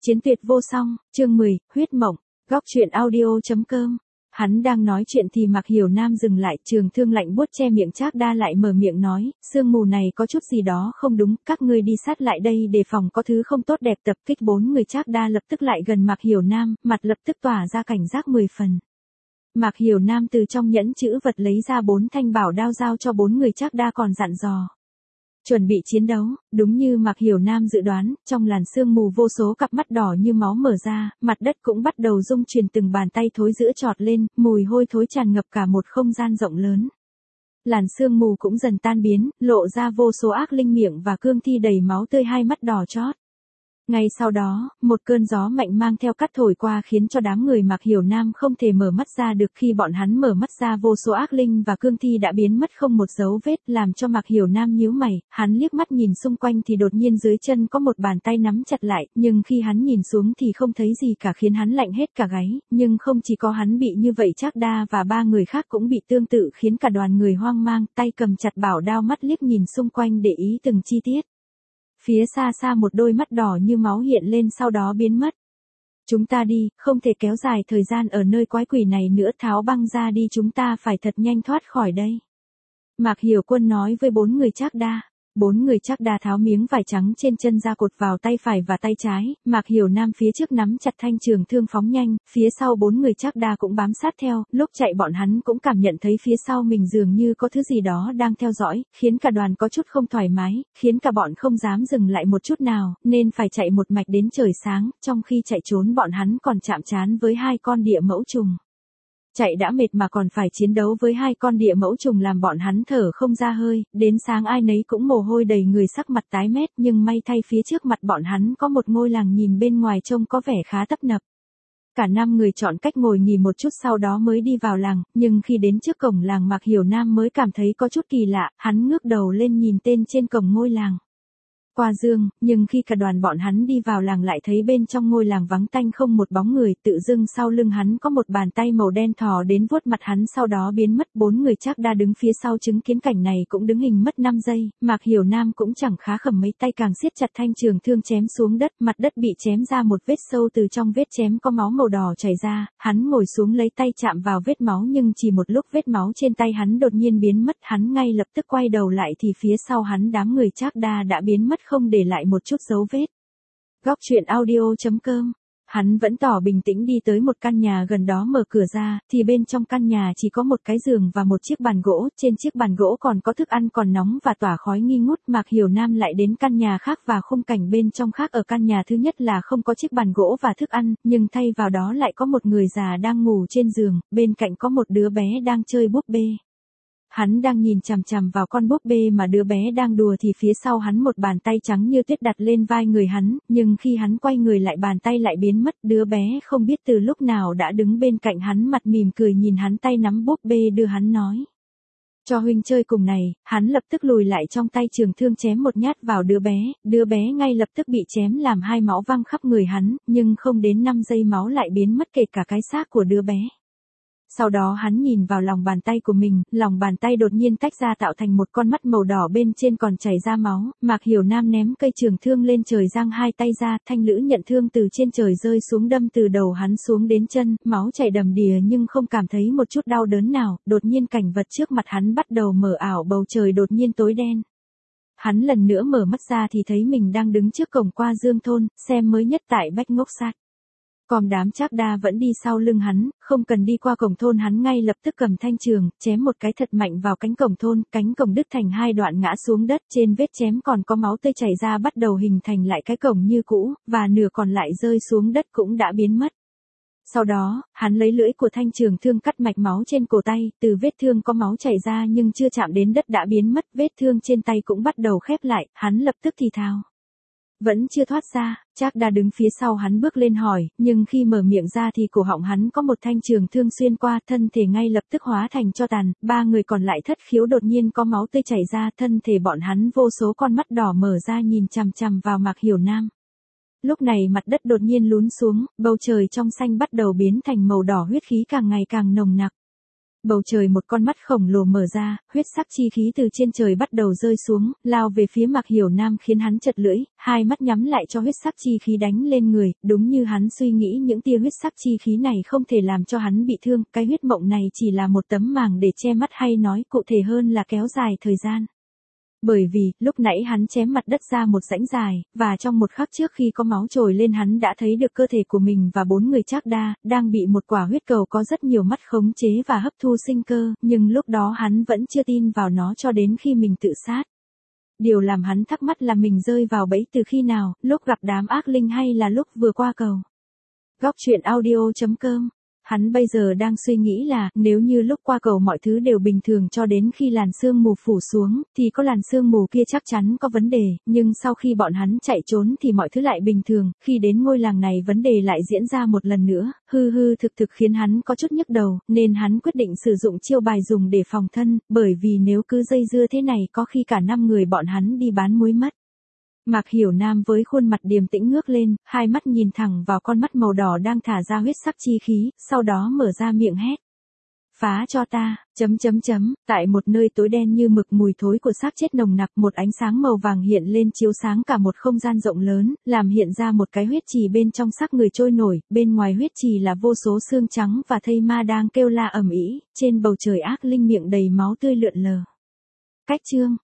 Chiến tuyệt vô song, chương 10, huyết mộng, góc truyện audio.com. Hắn đang nói chuyện thì Mạc Hiểu Nam dừng lại, Trường Thương lạnh buốt che miệng Trác Đa lại mở miệng nói, sương mù này có chút gì đó không đúng, các ngươi đi sát lại đây đề phòng có thứ không tốt đẹp tập kích. Bốn người Trác Đa lập tức lại gần Mạc Hiểu Nam, mặt lập tức tỏa ra cảnh giác 10 phần. Mạc Hiểu Nam từ trong nhẫn chữ vật lấy ra 4 thanh bảo đao giao cho 4 người Trác Đa còn dặn dò. Chuẩn bị chiến đấu, đúng như Mạc Hiểu Nam dự đoán, trong làn sương mù vô số cặp mắt đỏ như máu mở ra, mặt đất cũng bắt đầu rung chuyển, từng bàn tay thối rữa trọt lên, mùi hôi thối tràn ngập cả một không gian rộng lớn. Làn sương mù cũng dần tan biến, lộ ra vô số ác linh miệng và cương thi đầy máu tươi, hai mắt đỏ chót. Ngay sau đó, một cơn gió mạnh mang theo cát thổi qua khiến cho đám người Mạc Hiểu Nam không thể mở mắt ra được. Khi bọn hắn mở mắt ra, vô số ác linh và cương thi đã biến mất không một dấu vết, làm cho Mạc Hiểu Nam nhíu mày. Hắn liếc mắt nhìn xung quanh thì đột nhiên dưới chân có một bàn tay nắm chặt lại, nhưng khi hắn nhìn xuống thì không thấy gì cả, khiến hắn lạnh hết cả gáy. Nhưng không chỉ có hắn bị như vậy, Trác Đa và 3 người khác cũng bị tương tự, khiến cả đoàn người hoang mang, tay cầm chặt bảo đao, mắt liếc nhìn xung quanh để ý từng chi tiết. Phía xa xa một đôi mắt đỏ như máu hiện lên, sau đó biến mất. Chúng ta đi, không thể kéo dài thời gian ở nơi quái quỷ này nữa, tháo băng ra đi, chúng ta phải thật nhanh thoát khỏi đây. Mạc Hiểu Quân nói với 4 người Trác Đa. 4 người Trác Đa tháo miếng vải trắng trên chân ra cột vào tay phải và tay trái, Mạc Hiểu Nam phía trước nắm chặt thanh trường thương phóng nhanh, phía sau 4 người Trác Đa cũng bám sát theo. Lúc chạy bọn hắn cũng cảm nhận thấy phía sau mình dường như có thứ gì đó đang theo dõi, khiến cả đoàn có chút không thoải mái, khiến cả bọn không dám dừng lại một chút nào, nên phải chạy một mạch đến trời sáng. Trong khi chạy trốn, bọn hắn còn chạm trán với 2 con địa mẫu trùng. Chạy đã mệt mà còn phải chiến đấu với 2 con địa mẫu trùng làm bọn hắn thở không ra hơi, đến sáng ai nấy cũng mồ hôi đầy người, sắc mặt tái mét, nhưng may thay phía trước mặt bọn hắn có một ngôi làng nhìn bên ngoài trông có vẻ khá tấp nập. Cả 5 người chọn cách ngồi nghỉ một chút sau đó mới đi vào làng, nhưng khi đến trước cổng làng Mạc Hiểu Nam mới cảm thấy có chút kỳ lạ, hắn ngước đầu lên nhìn tên trên cổng ngôi làng. Qua dương, nhưng khi cả đoàn bọn hắn đi vào làng lại thấy bên trong ngôi làng vắng tanh không một bóng người, tự dưng sau lưng hắn có một bàn tay màu đen thò đến vuốt mặt hắn sau đó biến mất. 4 người Trác Đa đứng phía sau chứng kiến cảnh này cũng đứng hình mất 5 giây, Mạc Hiểu Nam cũng chẳng khá khẩm mấy, tay càng siết chặt thanh trường thương chém xuống đất, mặt đất bị chém ra một vết sâu, từ trong vết chém có máu màu đỏ chảy ra, hắn ngồi xuống lấy tay chạm vào vết máu, nhưng chỉ một lúc vết máu trên tay hắn đột nhiên biến mất, hắn ngay lập tức quay đầu lại thì phía sau hắn đám người Trác Đa đã biến mất không để lại một chút dấu vết. Góc truyện audio.com. Hắn vẫn tỏ bình tĩnh đi tới một căn nhà gần đó, mở cửa ra, thì bên trong căn nhà chỉ có một cái giường và một chiếc bàn gỗ, trên chiếc bàn gỗ còn có thức ăn còn nóng và tỏa khói nghi ngút. Mạc Hiểu Nam lại đến căn nhà khác và khung cảnh bên trong khác. Ở căn nhà thứ nhất là không có chiếc bàn gỗ và thức ăn, nhưng thay vào đó lại có một người già đang ngủ trên giường, bên cạnh có một đứa bé đang chơi búp bê. Hắn đang nhìn chằm chằm vào con búp bê mà đứa bé đang đùa thì phía sau hắn một bàn tay trắng như tuyết đặt lên vai người hắn, nhưng khi hắn quay người lại bàn tay lại biến mất. Đứa bé không biết từ lúc nào đã đứng bên cạnh hắn, mặt mỉm cười nhìn hắn, tay nắm búp bê đưa hắn nói: cho huynh chơi cùng này. Hắn lập tức lùi lại, trong tay trường thương chém một nhát vào đứa bé ngay lập tức bị chém làm 2 máu văng khắp người hắn, nhưng không đến 5 giây máu lại biến mất, kể cả cái xác của đứa bé. Sau đó hắn nhìn vào lòng bàn tay của mình, lòng bàn tay đột nhiên tách ra tạo thành một con mắt màu đỏ, bên trên còn chảy ra máu. Mạc Hiểu Nam ném cây trường thương lên trời, giang 2 tay ra, thanh lữ nhận thương từ trên trời rơi xuống, đâm từ đầu hắn xuống đến chân, máu chảy đầm đìa nhưng không cảm thấy một chút đau đớn nào. Đột nhiên cảnh vật trước mặt hắn bắt đầu mờ ảo, bầu trời đột nhiên tối đen. Hắn lần nữa mở mắt ra thì thấy mình đang đứng trước cổng Qua Dương thôn, xem mới nhất tại Bách Ngốc Sát. Còn đám Trác Đa vẫn đi sau lưng hắn, không cần đi qua cổng thôn, hắn ngay lập tức cầm thanh trường, chém một cái thật mạnh vào cánh cổng thôn, cánh cổng đứt thành 2 đoạn ngã xuống đất, trên vết chém còn có máu tươi chảy ra, bắt đầu hình thành lại cái cổng như cũ, và nửa còn lại rơi xuống đất cũng đã biến mất. Sau đó, hắn lấy lưỡi của thanh trường thương cắt mạch máu trên cổ tay, từ vết thương có máu chảy ra nhưng chưa chạm đến đất đã biến mất, vết thương trên tay cũng bắt đầu khép lại, hắn lập tức thì thào: vẫn chưa thoát ra. Trác Đa đứng phía sau hắn bước lên hỏi, nhưng khi mở miệng ra thì cổ họng hắn có một thanh trường thương xuyên qua, thân thể ngay lập tức hóa thành tro tàn. 3 người còn lại thất khiếu, đột nhiên có máu tươi chảy ra, thân thể bọn hắn vô số con mắt đỏ mở ra nhìn chằm chằm vào Mạc Hiểu Nam. Lúc này mặt đất đột nhiên lún xuống, bầu trời trong xanh bắt đầu biến thành màu đỏ, huyết khí càng ngày càng nồng nặc. Bầu trời một con mắt khổng lồ mở ra, huyết sắc chi khí từ trên trời bắt đầu rơi xuống, lao về phía Mạc Hiểu Nam khiến hắn chật lưỡi, hai mắt nhắm lại cho huyết sắc chi khí đánh lên người, đúng như hắn suy nghĩ những tia huyết sắc chi khí này không thể làm cho hắn bị thương, cái huyết mộng này chỉ là một tấm màng để che mắt hay nói cụ thể hơn là kéo dài thời gian. Bởi vì, lúc nãy hắn chém mặt đất ra một rãnh dài, và trong một khắc trước khi có máu trồi lên hắn đã thấy được cơ thể của mình và 4 người Trác Đa, đang bị một quả huyết cầu có rất nhiều mắt khống chế và hấp thu sinh cơ, nhưng lúc đó hắn vẫn chưa tin vào nó cho đến khi mình tự sát. Điều làm hắn thắc mắc là mình rơi vào bẫy từ khi nào, lúc gặp đám ác linh hay là lúc vừa qua cầu. Góc truyện audio.com. Hắn bây giờ đang suy nghĩ là, nếu như lúc qua cầu mọi thứ đều bình thường cho đến khi làn sương mù phủ xuống, thì có làn sương mù kia chắc chắn có vấn đề, nhưng sau khi bọn hắn chạy trốn thì mọi thứ lại bình thường, khi đến ngôi làng này vấn đề lại diễn ra một lần nữa, thực khiến hắn có chút nhức đầu, nên hắn quyết định sử dụng chiêu bài dùng để phòng thân, bởi vì nếu cứ dây dưa thế này có khi cả 5 người bọn hắn đi bán muối mất. Mạc Hiểu Nam với khuôn mặt điềm tĩnh ngước lên, hai mắt nhìn thẳng vào con mắt màu đỏ đang thả ra huyết sắc chi khí, sau đó mở ra miệng hét. Phá cho ta, tại một nơi tối đen như mực mùi thối của xác chết nồng nặc, một ánh sáng màu vàng hiện lên chiếu sáng cả một không gian rộng lớn, làm hiện ra một cái huyết trì bên trong xác người trôi nổi, bên ngoài huyết trì là vô số xương trắng và thây ma đang kêu la ầm ĩ, trên bầu trời ác linh miệng đầy máu tươi lượn lờ. Cách chương